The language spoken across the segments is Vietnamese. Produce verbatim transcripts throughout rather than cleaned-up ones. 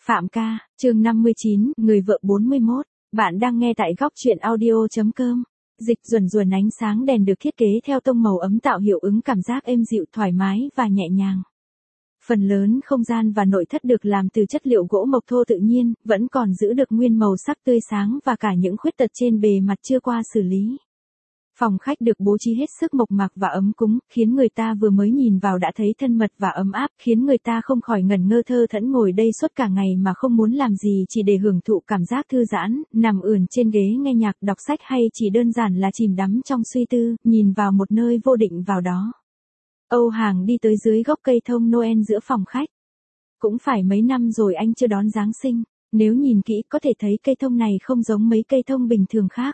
Phạm ca, chương năm mươi chín, người vợ bốn mươi mốt. Bạn đang nghe tại góc truyện audio.com. Dịch ruồn ruồn ánh sáng đèn được thiết kế theo tông màu ấm tạo hiệu ứng cảm giác êm dịu thoải mái và nhẹ nhàng. Phần lớn không gian và nội thất được làm từ chất liệu gỗ mộc thô tự nhiên, vẫn còn giữ được nguyên màu sắc tươi sáng và cả những khuyết tật trên bề mặt chưa qua xử lý. Phòng khách được bố trí hết sức mộc mạc và ấm cúng, khiến người ta vừa mới nhìn vào đã thấy thân mật và ấm áp, khiến người ta không khỏi ngẩn ngơ thơ thẫn ngồi đây suốt cả ngày mà không muốn làm gì chỉ để hưởng thụ cảm giác thư giãn, nằm ườn trên ghế nghe nhạc, đọc sách hay chỉ đơn giản là chìm đắm trong suy tư, nhìn vào một nơi vô định vào đó. Âu Hàng đi tới dưới gốc cây thông Noel giữa phòng khách. Cũng phải mấy năm rồi anh chưa đón Giáng sinh, nếu nhìn kỹ có thể thấy cây thông này không giống mấy cây thông bình thường khác.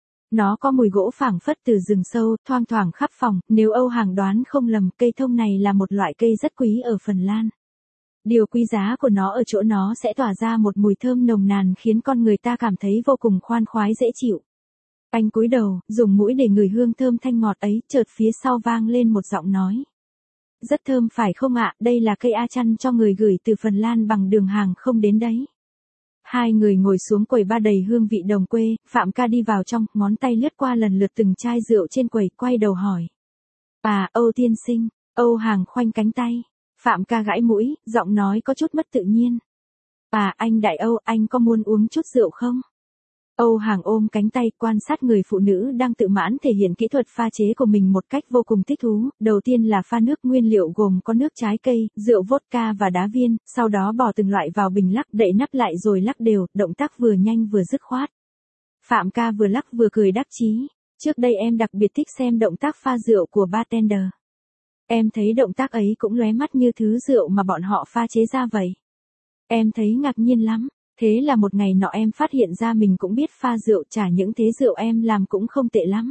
Nó có mùi gỗ phảng phất từ rừng sâu, thoang thoảng khắp phòng, nếu Âu Hàng đoán không lầm, cây thông này là một loại cây rất quý ở Phần Lan. Điều quý giá của nó ở chỗ nó sẽ tỏa ra một mùi thơm nồng nàn khiến con người ta cảm thấy vô cùng khoan khoái dễ chịu. Anh cúi đầu, dùng mũi để ngửi hương thơm thanh ngọt ấy, chợt phía sau vang lên một giọng nói. Rất thơm phải không ạ, đây là cây A chăn cho người gửi từ Phần Lan bằng đường hàng không đến đấy. Hai người ngồi xuống quầy ba đầy hương vị đồng quê, Phạm ca đi vào trong, ngón tay lướt qua lần lượt từng chai rượu trên quầy, quay đầu hỏi. À, Âu tiên sinh, Âu Hàng khoanh cánh tay. Phạm ca gãi mũi, giọng nói có chút mất tự nhiên. À, anh Đại Âu, anh có muốn uống chút rượu không? Âu Hàng ôm cánh tay, quan sát người phụ nữ đang tự mãn thể hiện kỹ thuật pha chế của mình một cách vô cùng thích thú. Đầu tiên là pha nước nguyên liệu gồm có nước trái cây, rượu vodka và đá viên, sau đó bỏ từng loại vào bình lắc, đậy nắp lại rồi lắc đều, động tác vừa nhanh vừa dứt khoát. Phạm ca vừa lắc vừa cười đắc chí. Trước đây em đặc biệt thích xem động tác pha rượu của bartender. Em thấy động tác ấy cũng lóe mắt như thứ rượu mà bọn họ pha chế ra vậy. Em thấy ngạc nhiên lắm. Thế là một ngày nọ em phát hiện ra mình cũng biết pha rượu, chả những thế rượu em làm cũng không tệ lắm.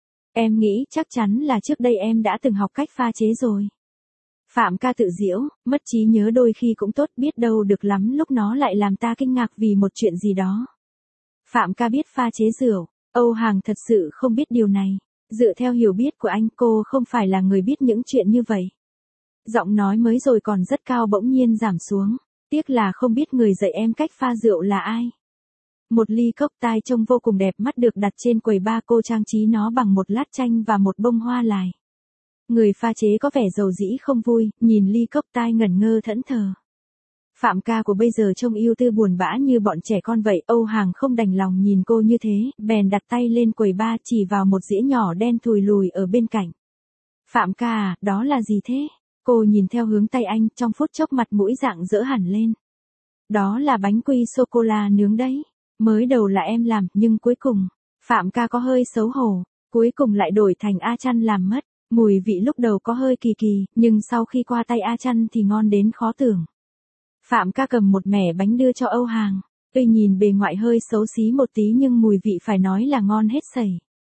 Em nghĩ chắc chắn là trước đây em đã từng học cách pha chế rồi. Phạm ca tự giễu, mất trí nhớ đôi khi cũng tốt, biết đâu được lắm lúc nó lại làm ta kinh ngạc vì một chuyện gì đó. Phạm ca biết pha chế rượu, Âu Hàng thật sự không biết điều này. Dựa theo hiểu biết của anh, cô không phải là người biết những chuyện như vậy. Giọng nói mới rồi còn rất cao bỗng nhiên giảm xuống. Tiếc là không biết người dạy em cách pha rượu là ai. Một ly cốc tai trông vô cùng đẹp mắt được đặt trên quầy ba, cô trang trí nó bằng một lát chanh và một bông hoa lài. Người pha chế có vẻ dầu dĩ không vui, nhìn ly cốc tai ngẩn ngơ thẫn thờ. Phạm ca của bây giờ trông ưu tư buồn bã như bọn trẻ con vậy. Âu Hàng không đành lòng nhìn cô như thế, bèn đặt tay lên quầy ba chỉ vào một dĩa nhỏ đen thùi lùi ở bên cạnh. Phạm ca à, đó là gì thế? Cô nhìn theo hướng tay anh, trong phút chốc mặt mũi rạng rỡ hẳn lên. Đó là bánh quy sô-cô-la nướng đấy. Mới đầu là em làm, nhưng cuối cùng, Phạm ca có hơi xấu hổ, cuối cùng lại đổi thành A chăn làm mất. Mùi vị lúc đầu có hơi kỳ kỳ, nhưng sau khi qua tay A chăn thì ngon đến khó tưởng. Phạm ca cầm một mẻ bánh đưa cho Âu Hàng. Tuy nhìn bề ngoại hơi xấu xí một tí nhưng mùi vị phải nói là ngon hết sẩy.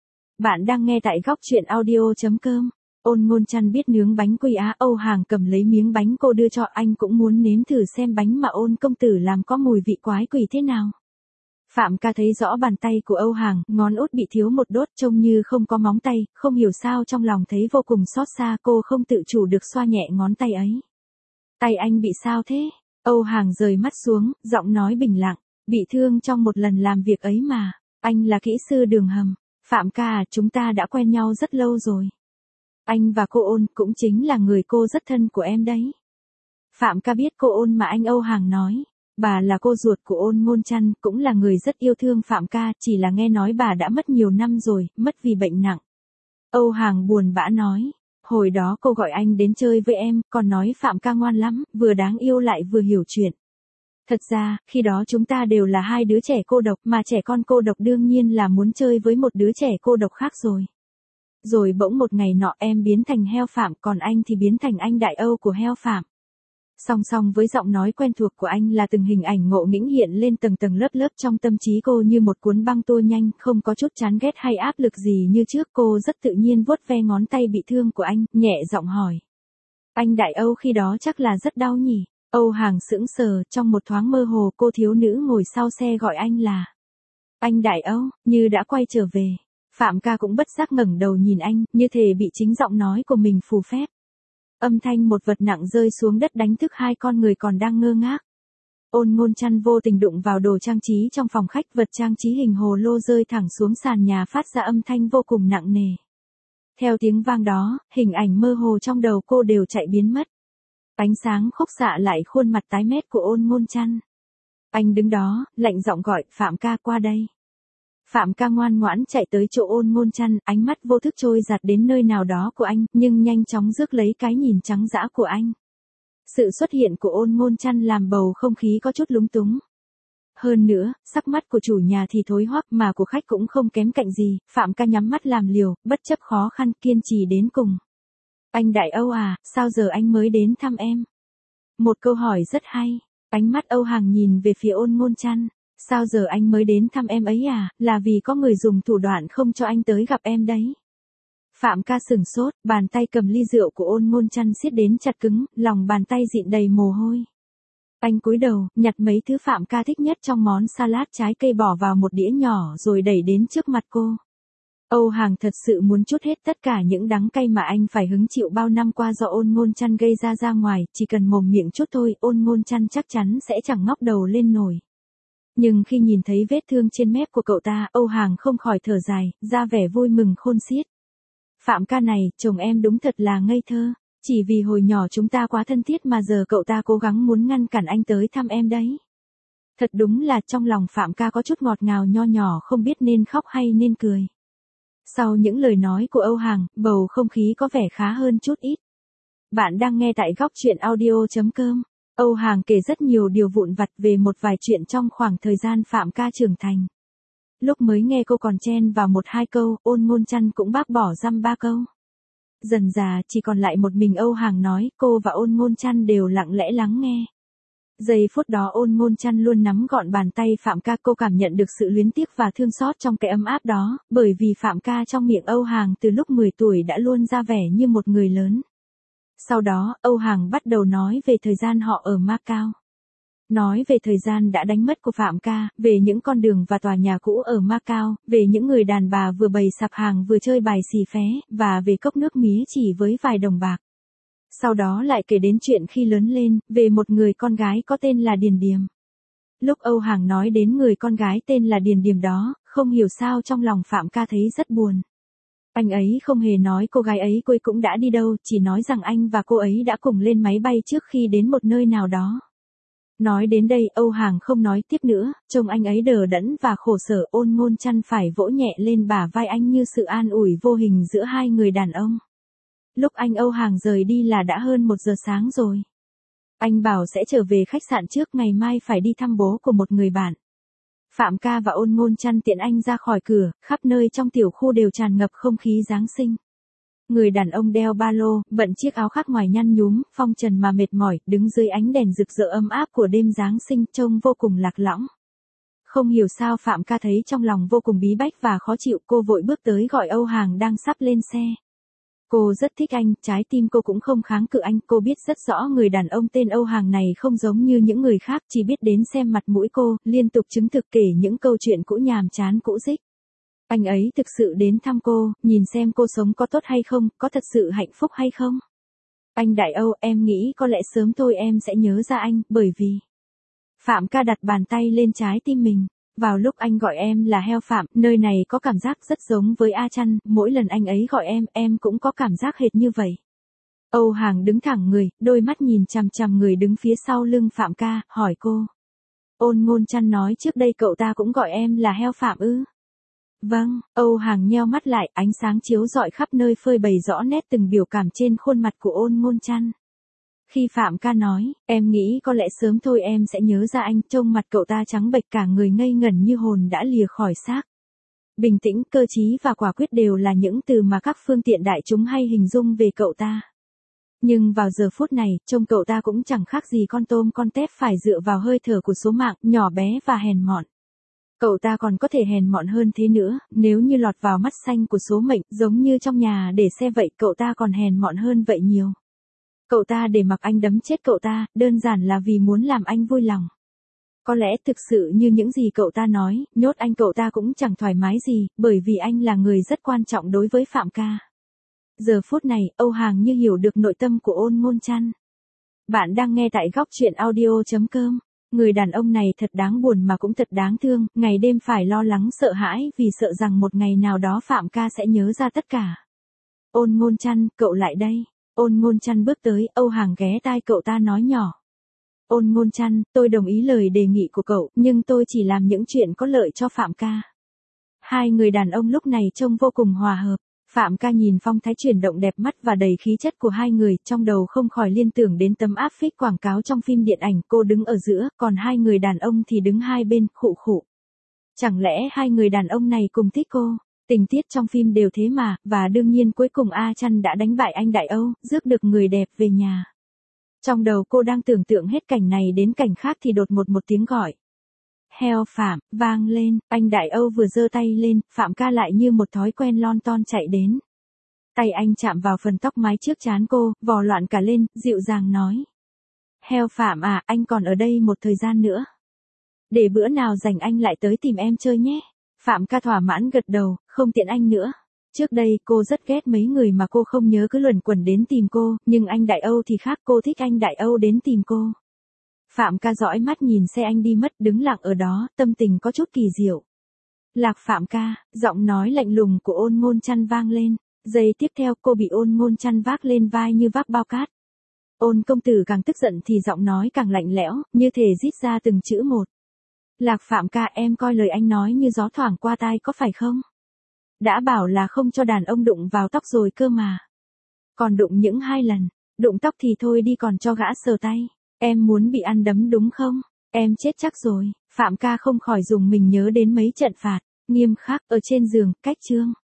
Bạn đang nghe tại góc truyện audio.com. Ôn Ngôn Chăn biết nướng bánh quy á. Âu Hàng cầm lấy miếng bánh cô đưa cho, anh cũng muốn nếm thử xem bánh mà Ôn công tử làm có mùi vị quái quỷ thế nào. Phạm ca thấy rõ bàn tay của Âu Hàng, ngón út bị thiếu một đốt trông như không có móng tay, không hiểu sao trong lòng thấy vô cùng xót xa, cô không tự chủ được xoa nhẹ ngón tay ấy. Tay anh bị sao thế? Âu Hàng rời mắt xuống, giọng nói bình lặng, bị thương trong một lần làm việc ấy mà, anh là kỹ sư đường hầm. Phạm ca à, chúng ta đã quen nhau rất lâu rồi. Anh và cô Ôn cũng chính là người cô rất thân của em đấy. Phạm ca biết cô Ôn mà anh Âu Hàng nói. Bà là cô ruột của Ôn Ngôn Chăn, cũng là người rất yêu thương Phạm ca, chỉ là nghe nói bà đã mất nhiều năm rồi, mất vì bệnh nặng. Âu Hàng buồn bã nói. Hồi đó cô gọi anh đến chơi với em, còn nói Phạm ca ngoan lắm, vừa đáng yêu lại vừa hiểu chuyện. Thật ra, khi đó chúng ta đều là hai đứa trẻ cô độc, mà trẻ con cô độc đương nhiên là muốn chơi với một đứa trẻ cô độc khác rồi. Rồi bỗng một ngày nọ em biến thành heo Phạm, còn anh thì biến thành anh Đại Âu của heo Phạm. Song song với giọng nói quen thuộc của anh là từng hình ảnh ngộ nghĩnh hiện lên tầng tầng lớp lớp trong tâm trí cô như một cuốn băng tua nhanh, không có chút chán ghét hay áp lực gì như trước. Cô rất tự nhiên vuốt ve ngón tay bị thương của anh, nhẹ giọng hỏi. Anh Đại Âu khi đó chắc là rất đau nhỉ? Âu Hàng sững sờ, trong một thoáng mơ hồ cô thiếu nữ ngồi sau xe gọi anh là anh Đại Âu, như đã quay trở về. Phạm ca cũng bất giác ngẩng đầu nhìn anh, như thể bị chính giọng nói của mình phù phép. Âm thanh một vật nặng rơi xuống đất đánh thức hai con người còn đang ngơ ngác. Ôn Ngôn Chăn vô tình đụng vào đồ trang trí trong phòng khách, vật trang trí hình hồ lô rơi thẳng xuống sàn nhà phát ra âm thanh vô cùng nặng nề. Theo tiếng vang đó, hình ảnh mơ hồ trong đầu cô đều chạy biến mất. Ánh sáng khúc xạ lại khuôn mặt tái mét của Ôn Ngôn Chăn. Anh đứng đó, lạnh giọng gọi, Phạm ca qua đây. Phạm ca ngoan ngoãn chạy tới chỗ Ôn Ngôn Chăn, ánh mắt vô thức trôi dạt đến nơi nào đó của anh, nhưng nhanh chóng rước lấy cái nhìn trắng dã của anh. Sự xuất hiện của Ôn Ngôn Chăn làm bầu không khí có chút lúng túng. Hơn nữa, sắc mắt của chủ nhà thì thối hoắc mà của khách cũng không kém cạnh gì, Phạm ca nhắm mắt làm liều, bất chấp khó khăn kiên trì đến cùng. Anh Đại Âu à, sao giờ anh mới đến thăm em? Một câu hỏi rất hay, ánh mắt Âu Hàng nhìn về phía Ôn Ngôn Chăn. Sao giờ anh mới đến thăm em ấy à, là vì có người dùng thủ đoạn không cho anh tới gặp em đấy. Phạm ca sửng sốt, bàn tay cầm ly rượu của Ôn Ngôn Chăn siết đến chặt cứng, lòng bàn tay dịn đầy mồ hôi. Anh cúi đầu, nhặt mấy thứ Phạm ca thích nhất trong món salad trái cây bỏ vào một đĩa nhỏ rồi đẩy đến trước mặt cô. Âu Hàng thật sự muốn trút hết tất cả những đắng cay mà anh phải hứng chịu bao năm qua do Ôn Ngôn Chăn gây ra ra ngoài, chỉ cần mồm miệng chút thôi, Ôn Ngôn Chăn chắc chắn sẽ chẳng ngóc đầu lên nổi. Nhưng khi nhìn thấy vết thương trên mép của cậu ta, Âu Hàng không khỏi thở dài, ra vẻ vui mừng khôn xiết. Phạm ca này, chồng em đúng thật là ngây thơ, chỉ vì hồi nhỏ chúng ta quá thân thiết mà giờ cậu ta cố gắng muốn ngăn cản anh tới thăm em đấy. Thật đúng là trong lòng Phạm ca có chút ngọt ngào nho nhỏ không biết nên khóc hay nên cười. Sau những lời nói của Âu Hàng, bầu không khí có vẻ khá hơn chút ít. Bạn đang nghe tại góc truyện audio chấm com. Âu Hàng kể rất nhiều điều vụn vặt về một vài chuyện trong khoảng thời gian Phạm ca trưởng thành. Lúc mới nghe cô còn chen vào một hai câu, Ôn Ngôn Chăn cũng bác bỏ dăm ba câu. Dần dà chỉ còn lại một mình Âu Hàng nói, cô và Ôn Ngôn Chăn đều lặng lẽ lắng nghe. Giây phút đó Ôn Ngôn Chăn luôn nắm gọn bàn tay Phạm ca, cô cảm nhận được sự luyến tiếc và thương xót trong cái ấm áp đó, bởi vì Phạm ca trong miệng Âu Hàng từ lúc mười tuổi đã luôn ra vẻ như một người lớn. Sau đó, Âu Hàng bắt đầu nói về thời gian họ ở Macau. Nói về thời gian đã đánh mất của Phạm ca, về những con đường và tòa nhà cũ ở Macau, về những người đàn bà vừa bày sạp hàng vừa chơi bài xì phé, và về cốc nước mía chỉ với vài đồng bạc. Sau đó lại kể đến chuyện khi lớn lên, về một người con gái có tên là Điền Điềm. Lúc Âu Hàng nói đến người con gái tên là Điền Điềm đó, không hiểu sao trong lòng Phạm ca thấy rất buồn. Anh ấy không hề nói cô gái ấy cuối cũng đã đi đâu, chỉ nói rằng anh và cô ấy đã cùng lên máy bay trước khi đến một nơi nào đó. Nói đến đây, Âu Hàng không nói tiếp nữa, trông anh ấy đờ đẫn và khổ sở. Ôn Ngôn Chăn phải vỗ nhẹ lên bả vai anh như sự an ủi vô hình giữa hai người đàn ông. Lúc anh Âu Hàng rời đi là đã hơn một giờ sáng rồi. Anh bảo sẽ trở về khách sạn trước, ngày mai phải đi thăm bố của một người bạn. Phạm ca và Ôn Ngôn Chăn tiện anh ra khỏi cửa, khắp nơi trong tiểu khu đều tràn ngập không khí Giáng sinh. Người đàn ông đeo ba lô, bận chiếc áo khoác ngoài nhăn nhúm, phong trần mà mệt mỏi, đứng dưới ánh đèn rực rỡ ấm áp của đêm Giáng sinh, trông vô cùng lạc lõng. Không hiểu sao Phạm ca thấy trong lòng vô cùng bí bách và khó chịu, cô vội bước tới gọi Âu Hàng đang sắp lên xe. Cô rất thích anh, trái tim cô cũng không kháng cự anh, cô biết rất rõ người đàn ông tên Âu Hàng này không giống như những người khác, chỉ biết đến xem mặt mũi cô, liên tục chứng thực kể những câu chuyện cũ nhàm chán cũ dích. Anh ấy thực sự đến thăm cô, nhìn xem cô sống có tốt hay không, có thật sự hạnh phúc hay không. Anh Đại Âu, em nghĩ có lẽ sớm thôi em sẽ nhớ ra anh, bởi vì... Phạm ca đặt bàn tay lên trái tim mình. Vào lúc anh gọi em là heo Phạm, nơi này có cảm giác rất giống với A Chăn, mỗi lần anh ấy gọi em, em cũng có cảm giác hệt như vậy. Âu Hàng đứng thẳng người, đôi mắt nhìn chằm chằm người đứng phía sau lưng Phạm ca, hỏi cô. Ôn Ngôn Chăn nói trước đây cậu ta cũng gọi em là heo Phạm ư? Vâng, Âu Hàng nheo mắt lại, ánh sáng chiếu rọi khắp nơi phơi bày rõ nét từng biểu cảm trên khuôn mặt của Ôn Ngôn Chăn. Khi Phạm ca nói, em nghĩ có lẽ sớm thôi em sẽ nhớ ra anh, trông mặt cậu ta trắng bệch cả người ngây ngẩn như hồn đã lìa khỏi xác. Bình tĩnh, cơ trí và quả quyết đều là những từ mà các phương tiện đại chúng hay hình dung về cậu ta. Nhưng vào giờ phút này, trông cậu ta cũng chẳng khác gì con tôm con tép phải dựa vào hơi thở của số mạng, nhỏ bé và hèn mọn. Cậu ta còn có thể hèn mọn hơn thế nữa, nếu như lọt vào mắt xanh của số mệnh, giống như trong nhà để xe vậy, cậu ta còn hèn mọn hơn vậy nhiều. Cậu ta để mặc anh đấm chết cậu ta, đơn giản là vì muốn làm anh vui lòng. Có lẽ thực sự như những gì cậu ta nói, nhốt anh cậu ta cũng chẳng thoải mái gì, bởi vì anh là người rất quan trọng đối với Phạm ca. Giờ phút này, Âu Hàng như hiểu được nội tâm của Ôn Ngôn Chăn. Bạn đang nghe tại góc truyện audio chấm com. Người đàn ông này thật đáng buồn mà cũng thật đáng thương, ngày đêm phải lo lắng sợ hãi vì sợ rằng một ngày nào đó Phạm ca sẽ nhớ ra tất cả. Ôn Ngôn Chăn, cậu lại đây. Ôn Ngôn Chăn bước tới, Âu Hàng ghé tai cậu ta nói nhỏ. Ôn Ngôn Chăn, tôi đồng ý lời đề nghị của cậu, nhưng tôi chỉ làm những chuyện có lợi cho Phạm ca. Hai người đàn ông lúc này trông vô cùng hòa hợp. Phạm ca nhìn phong thái chuyển động đẹp mắt và đầy khí chất của hai người, trong đầu không khỏi liên tưởng đến tấm áp phích quảng cáo trong phim điện ảnh, cô đứng ở giữa, còn hai người đàn ông thì đứng hai bên, khụ khụ. Chẳng lẽ hai người đàn ông này cùng thích cô? Tình tiết trong phim đều thế mà, và đương nhiên cuối cùng A Chăn đã đánh bại anh Đại Âu, rước được người đẹp về nhà. Trong đầu cô đang tưởng tượng hết cảnh này đến cảnh khác thì đột một một tiếng gọi. Heo Phạm, vang lên, anh Đại Âu vừa giơ tay lên, Phạm ca lại như một thói quen lon ton chạy đến. Tay anh chạm vào phần tóc mái trước trán cô, vò loạn cả lên, dịu dàng nói. Heo Phạm à, anh còn ở đây một thời gian nữa. Để bữa nào rảnh anh lại tới tìm em chơi nhé. Phạm ca thỏa mãn gật đầu, không tiện anh nữa. Trước đây cô rất ghét mấy người mà cô không nhớ cứ luẩn quẩn đến tìm cô, nhưng anh Đại Âu thì khác, cô thích anh Đại Âu đến tìm cô. Phạm ca dõi mắt nhìn xe anh đi mất, đứng lặng ở đó, tâm tình có chút kỳ diệu. Lạc Phạm ca, giọng nói lạnh lùng của Ôn Ngôn Chăn vang lên. Giây tiếp theo cô bị Ôn Ngôn Chăn vác lên vai như vác bao cát. Ôn công tử càng tức giận thì giọng nói càng lạnh lẽo, như thể rít ra từng chữ một. Lạc Phạm ca, em coi lời anh nói như gió thoảng qua tai có phải không? Đã bảo là không cho đàn ông đụng vào tóc rồi cơ mà. Còn đụng những hai lần, đụng tóc thì thôi đi còn cho gã sờ tay. Em muốn bị ăn đấm đúng không? Em chết chắc rồi. Phạm ca không khỏi dùng mình nhớ đến mấy trận phạt, nghiêm khắc, ở trên giường, cách chương.